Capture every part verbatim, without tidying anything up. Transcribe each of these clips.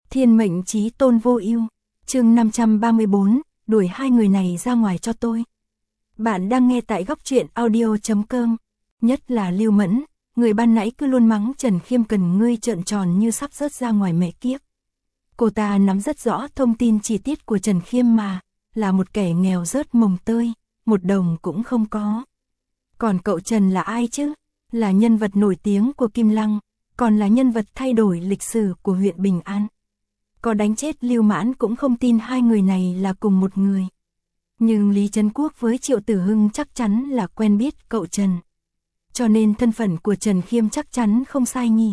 Thiên mệnh chí tôn vô ưu. Chương năm trăm ba mươi bốn, đuổi hai người này ra ngoài cho tôi. Bạn đang nghe tại góc truyện audio chấm com. Nhất là Lưu Mẫn, người ban nãy cứ luôn mắng Trần Khiêm cần ngươi trợn tròn như sắp rớt ra ngoài mẹ kiếp. Cô ta nắm rất rõ thông tin chi tiết của Trần Khiêm mà, là một kẻ nghèo rớt mồng tơi, một đồng cũng không có. Còn cậu Trần là ai chứ? Là nhân vật nổi tiếng của Kim Lăng, còn là nhân vật thay đổi lịch sử của huyện Bình An. Có đánh chết Lưu Mãn cũng không tin hai người này là cùng một người. Nhưng Lý Trấn Quốc với Triệu Tử Hưng chắc chắn là quen biết cậu Trần. Cho nên thân phận của Trần Khiêm chắc chắn không sai nhỉ.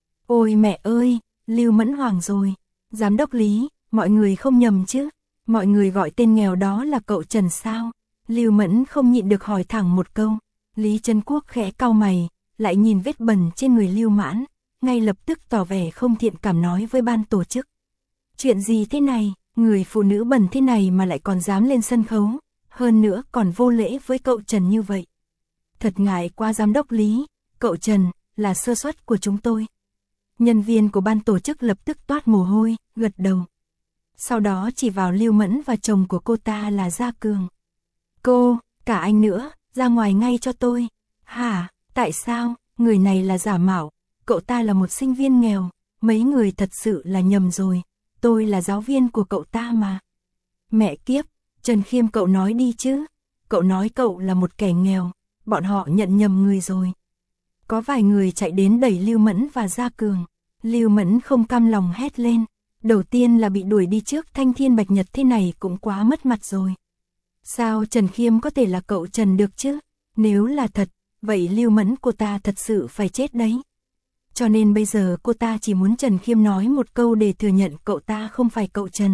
Ôi mẹ ơi, Lưu Mẫn hoảng rồi. Giám đốc Lý, mọi người không nhầm chứ? Mọi người gọi tên nghèo đó là cậu Trần sao? Lưu Mẫn không nhịn được hỏi thẳng một câu. Lý Trấn Quốc khẽ cau mày, lại nhìn vết bẩn trên người Lưu Mãn, ngay lập tức tỏ vẻ không thiện cảm nói với ban tổ chức. Chuyện gì thế này, người phụ nữ bẩn thế này mà lại còn dám lên sân khấu, hơn nữa còn vô lễ với cậu Trần như vậy. Thật ngại quá giám đốc Lý, cậu Trần, là sơ suất của chúng tôi. Nhân viên của ban tổ chức lập tức toát mồ hôi, gật đầu. Sau đó chỉ vào Lưu Mẫn và chồng của cô ta là Gia Cường. Cô, cả anh nữa, ra ngoài ngay cho tôi. Hả, tại sao, người này là giả mạo, cậu ta là một sinh viên nghèo, mấy người thật sự là nhầm rồi. Tôi là giáo viên của cậu ta mà. Mẹ kiếp, Trần Khiêm cậu nói đi chứ. Cậu nói cậu là một kẻ nghèo, bọn họ nhận nhầm người rồi. Có vài người chạy đến đẩy Lưu Mẫn và Gia Cường. Lưu Mẫn không cam lòng hét lên. Đầu tiên là bị đuổi đi trước Thanh Thiên Bạch Nhật thế này cũng quá mất mặt rồi. Sao Trần Khiêm có thể là cậu Trần được chứ? Nếu là thật, vậy Lưu Mẫn cô ta thật sự phải chết đấy. Cho nên bây giờ cô ta chỉ muốn Trần Khiêm nói một câu để thừa nhận cậu ta không phải cậu Trần.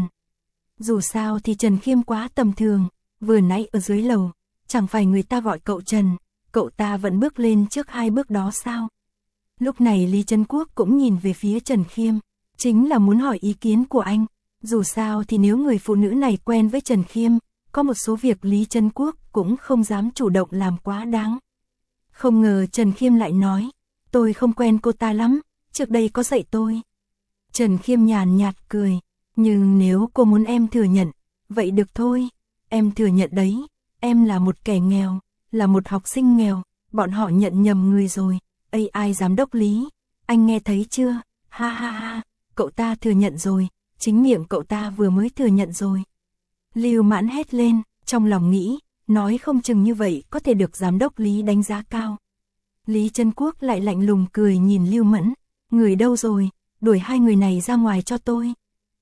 Dù sao thì Trần Khiêm quá tầm thường, vừa nãy ở dưới lầu, chẳng phải người ta gọi cậu Trần, cậu ta vẫn bước lên trước hai bước đó sao? Lúc này Lý Trấn Quốc cũng nhìn về phía Trần Khiêm, chính là muốn hỏi ý kiến của anh. Dù sao thì nếu người phụ nữ này quen với Trần Khiêm, có một số việc Lý Trấn Quốc cũng không dám chủ động làm quá đáng. Không ngờ Trần Khiêm lại nói, tôi không quen cô ta lắm, trước đây có dạy tôi. Trần Khiêm nhàn nhạt cười, nhưng nếu cô muốn em thừa nhận, vậy được thôi, em thừa nhận đấy, em là một kẻ nghèo, là một học sinh nghèo, bọn họ nhận nhầm người rồi. Ây ai giám đốc Lý, anh nghe thấy chưa, ha ha ha, cậu ta thừa nhận rồi, chính miệng cậu ta vừa mới thừa nhận rồi. Lưu Mãn hét lên, trong lòng nghĩ, nói không chừng như vậy có thể được giám đốc Lý đánh giá cao. Lý Trấn Quốc lại lạnh lùng cười nhìn Lưu Mẫn, người đâu rồi, đuổi hai người này ra ngoài cho tôi.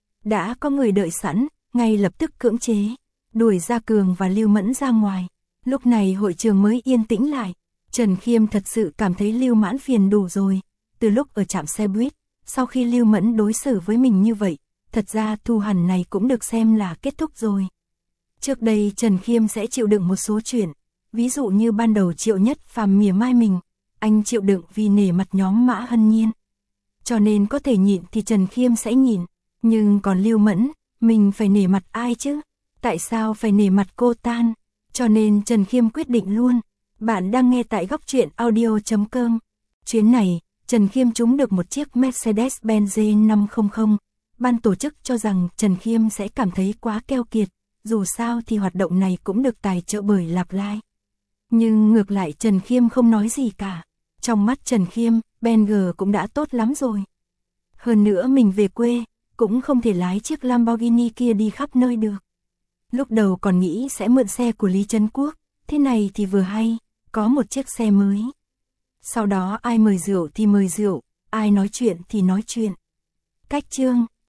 Đã có người đợi sẵn, ngay lập tức cưỡng chế, đuổi Gia Cường và Lưu Mẫn ra ngoài. Lúc này hội trường mới yên tĩnh lại, Trần Khiêm thật sự cảm thấy Lưu Mãn phiền đủ rồi. Từ lúc ở trạm xe buýt, sau khi Lưu Mẫn đối xử với mình như vậy, thật ra thù hằn này cũng được xem là kết thúc rồi. Trước đây Trần Khiêm sẽ chịu đựng một số chuyện, ví dụ như ban đầu Triệu Nhất Phàm mỉa mai mình, anh chịu đựng vì nể mặt nhóm Mã Hân Nhiên. Cho nên có thể nhịn thì Trần Khiêm sẽ nhịn, nhưng còn Lưu Mẫn, mình phải nể mặt ai chứ? Tại sao phải nể mặt cô ta? Cho nên Trần Khiêm quyết định luôn. Bạn đang nghe tại góc truyện audio chấm com. Chuyến này, Trần Khiêm trúng được một chiếc Mercedes-Benz G năm trăm. Ban tổ chức cho rằng Trần Khiêm sẽ cảm thấy quá keo kiệt, dù sao thì hoạt động này cũng được tài trợ bởi Lạp Lai. Nhưng ngược lại Trần Khiêm không nói gì cả. Trong mắt Trần Khiêm, Benz cũng đã tốt lắm rồi. Hơn nữa mình về quê, cũng không thể lái chiếc Lamborghini kia đi khắp nơi được. Lúc đầu còn nghĩ sẽ mượn xe của Lý Trấn Quốc, thế này thì vừa hay, có một chiếc xe mới. Sau đó ai mời rượu thì mời rượu, ai nói chuyện thì nói chuyện. Cách chương